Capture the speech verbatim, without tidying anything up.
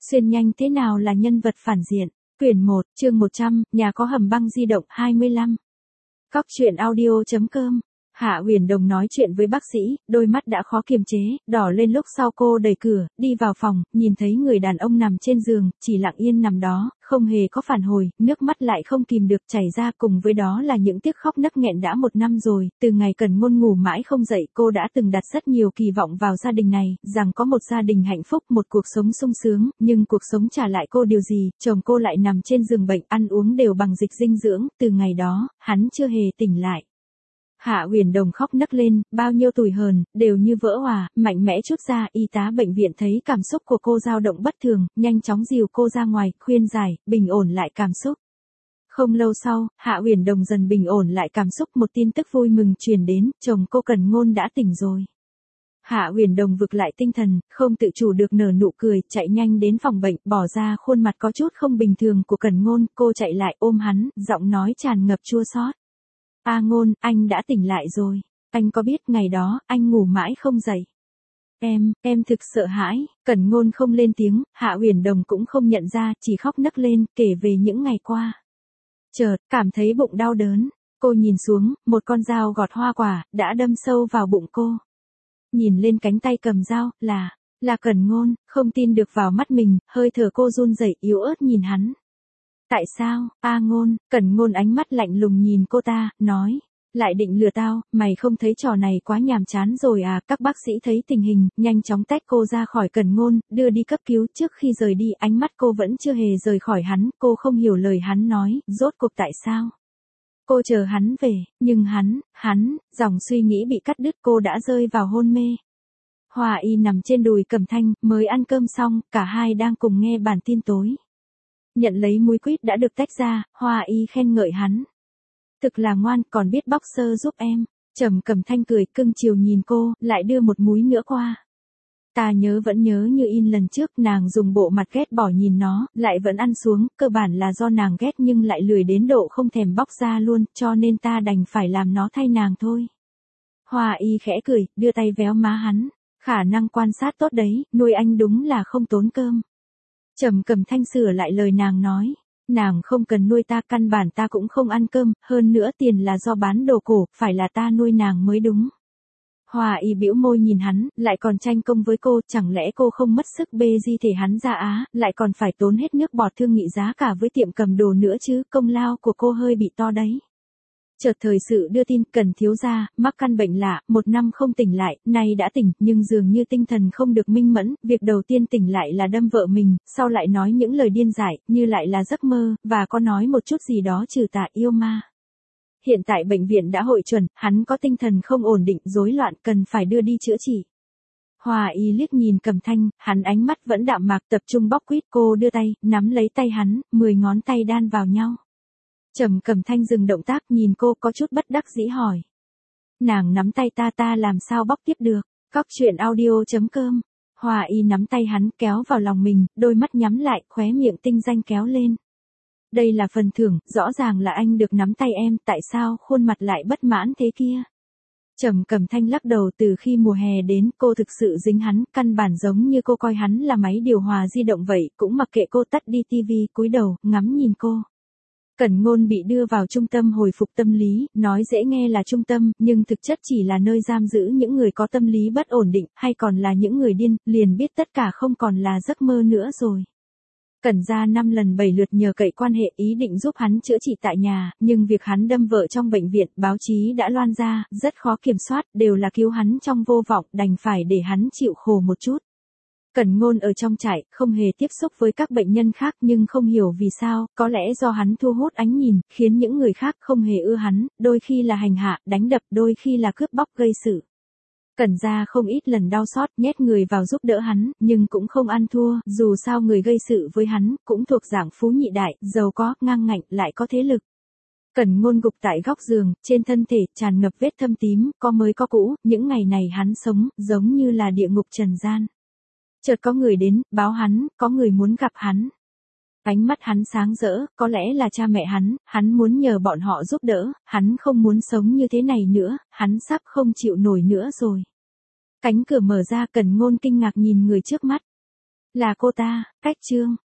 Xuyên nhanh thế nào là nhân vật phản diện? Quyển một, chương một trăm, nhà có hầm băng di động hai mươi lăm. Cóc truyện audio chấm com. Hạ Huyền Đồng nói chuyện với bác sĩ, đôi mắt đã khó kiềm chế, đỏ lên lúc sau cô đẩy cửa, đi vào phòng, nhìn thấy người đàn ông nằm trên giường, chỉ lặng yên nằm đó, không hề có phản hồi, nước mắt lại không kìm được chảy ra, cùng với đó là những tiếc khóc nấc nghẹn đã một năm rồi, từ ngày Cần Ngôn ngủ mãi không dậy, cô đã từng đặt rất nhiều kỳ vọng vào gia đình này, rằng có một gia đình hạnh phúc, một cuộc sống sung sướng, nhưng cuộc sống trả lại cô điều gì, chồng cô lại nằm trên giường bệnh, ăn uống đều bằng dịch dinh dưỡng, từ ngày đó, hắn chưa hề tỉnh lại. Hạ Huyền Đồng khóc nấc lên, bao nhiêu tủi hờn, đều như vỡ hòa, mạnh mẽ trút ra, y tá bệnh viện thấy cảm xúc của cô dao động bất thường, nhanh chóng dìu cô ra ngoài, khuyên giải, bình ổn lại cảm xúc. Không lâu sau, Hạ Huyền Đồng dần bình ổn lại cảm xúc, một tin tức vui mừng truyền đến, chồng cô Cần Ngôn đã tỉnh rồi. Hạ Huyền Đồng vực lại tinh thần, không tự chủ được nở nụ cười, chạy nhanh đến phòng bệnh, bỏ ra khuôn mặt có chút không bình thường của Cần Ngôn, cô chạy lại ôm hắn, giọng nói tràn ngập chua xót. A Ngôn, anh đã tỉnh lại rồi. Anh có biết ngày đó, anh ngủ mãi không dậy. Em, em thực sợ hãi. Cần Ngôn không lên tiếng, Hạ Huyền Đồng cũng không nhận ra, chỉ khóc nấc lên, kể về những ngày qua. Chợt, cảm thấy bụng đau đớn. Cô nhìn xuống, một con dao gọt hoa quả, đã đâm sâu vào bụng cô. Nhìn lên cánh tay cầm dao, là, là Cần Ngôn, không tin được vào mắt mình, hơi thở cô run rẩy, yếu ớt nhìn hắn. Tại sao, A Ngôn? Cần Ngôn ánh mắt lạnh lùng nhìn cô ta, nói, lại định lừa tao, mày không thấy trò này quá nhàm chán rồi à? Các bác sĩ thấy tình hình, nhanh chóng tách cô ra khỏi Cần Ngôn, đưa đi cấp cứu. Trước khi rời đi, ánh mắt cô vẫn chưa hề rời khỏi hắn, cô không hiểu lời hắn nói, rốt cuộc tại sao? Cô chờ hắn về, nhưng hắn, hắn, dòng suy nghĩ bị cắt đứt, cô đã rơi vào hôn mê. Hòa Y nằm trên đùi Cẩm Thanh, mới ăn cơm xong, cả hai đang cùng nghe bản tin tối. Nhận lấy múi quýt đã được tách ra, Hoa Y khen ngợi hắn. Thực là ngoan, còn biết bóc xơ giúp em. Trầm Cẩm Thanh cười cưng chiều nhìn cô, lại đưa một múi nữa qua. Ta nhớ vẫn nhớ như in lần trước, nàng dùng bộ mặt ghét bỏ nhìn nó, lại vẫn ăn xuống, cơ bản là do nàng ghét nhưng lại lười đến độ không thèm bóc ra luôn, cho nên ta đành phải làm nó thay nàng thôi. Hoa Y khẽ cười, đưa tay véo má hắn. Khả năng quan sát tốt đấy, nuôi anh đúng là không tốn cơm. Trầm Cẩm Thanh sửa lại lời nàng nói, nàng không cần nuôi ta, căn bản ta cũng không ăn cơm, hơn nữa tiền là do bán đồ cổ, phải là ta nuôi nàng mới đúng. Hòa Y bĩu môi nhìn hắn, lại còn tranh công với cô, chẳng lẽ cô không mất sức bê di thể hắn ra á, lại còn phải tốn hết nước bọt thương nghị giá cả với tiệm cầm đồ nữa chứ, công lao của cô hơi bị to đấy. Chợt thời sự đưa tin, Cần thiếu gia mắc căn bệnh lạ, một năm không tỉnh lại, nay đã tỉnh, nhưng dường như tinh thần không được minh mẫn, việc đầu tiên tỉnh lại là đâm vợ mình, sau lại nói những lời điên dại, như lại là giấc mơ, và có nói một chút gì đó trừ tà yêu ma. Hiện tại bệnh viện đã hội chuẩn, hắn có tinh thần không ổn định, rối loạn, cần phải đưa đi chữa trị. Hòa Y liếc nhìn Cẩm Thanh, hắn ánh mắt vẫn đạm mạc, tập trung bóc quýt, cô đưa tay, nắm lấy tay hắn, mười ngón tay đan vào nhau. Trầm Cẩm Thanh dừng động tác, nhìn cô có chút bất đắc dĩ hỏi. Nàng nắm tay ta, ta làm sao bóc tiếp được? Cóc truyện audio chấm com. Hòa Y nắm tay hắn, kéo vào lòng mình, đôi mắt nhắm lại, khóe miệng tinh danh kéo lên. Đây là phần thưởng, rõ ràng là anh được nắm tay em, tại sao khuôn mặt lại bất mãn thế kia? Trầm Cẩm Thanh lắc đầu, từ khi mùa hè đến, cô thực sự dính hắn, căn bản giống như cô coi hắn là máy điều hòa di động vậy, cũng mặc kệ cô, tắt đi tivi, cúi đầu, ngắm nhìn cô. Cần Ngôn bị đưa vào trung tâm hồi phục tâm lý, nói dễ nghe là trung tâm, nhưng thực chất chỉ là nơi giam giữ những người có tâm lý bất ổn định, hay còn là những người điên, liền biết tất cả không còn là giấc mơ nữa rồi. Cần ra năm lần bảy lượt nhờ cậy quan hệ, ý định giúp hắn chữa trị tại nhà, nhưng việc hắn đâm vợ trong bệnh viện, báo chí đã loan ra, rất khó kiểm soát, đều là cứu hắn trong vô vọng, đành phải để hắn chịu khổ một chút. Cần Ngôn ở trong trại, không hề tiếp xúc với các bệnh nhân khác, nhưng không hiểu vì sao, có lẽ do hắn thu hút ánh nhìn, khiến những người khác không hề ưa hắn, đôi khi là hành hạ, đánh đập, đôi khi là cướp bóc gây sự. Cần ra không ít lần đau xót, nhét người vào giúp đỡ hắn, nhưng cũng không ăn thua, dù sao người gây sự với hắn, cũng thuộc dạng phú nhị đại, giàu có, ngang ngạnh, lại có thế lực. Cần Ngôn gục tại góc giường, trên thân thể, tràn ngập vết thâm tím, có mới có cũ, những ngày này hắn sống, giống như là địa ngục trần gian. Chợt có người đến, báo hắn, có người muốn gặp hắn. Ánh mắt hắn sáng rỡ, có lẽ là cha mẹ hắn, hắn muốn nhờ bọn họ giúp đỡ, hắn không muốn sống như thế này nữa, hắn sắp không chịu nổi nữa rồi. Cánh cửa mở ra, Cần Ngôn kinh ngạc nhìn người trước mắt. Là cô ta, cách chương.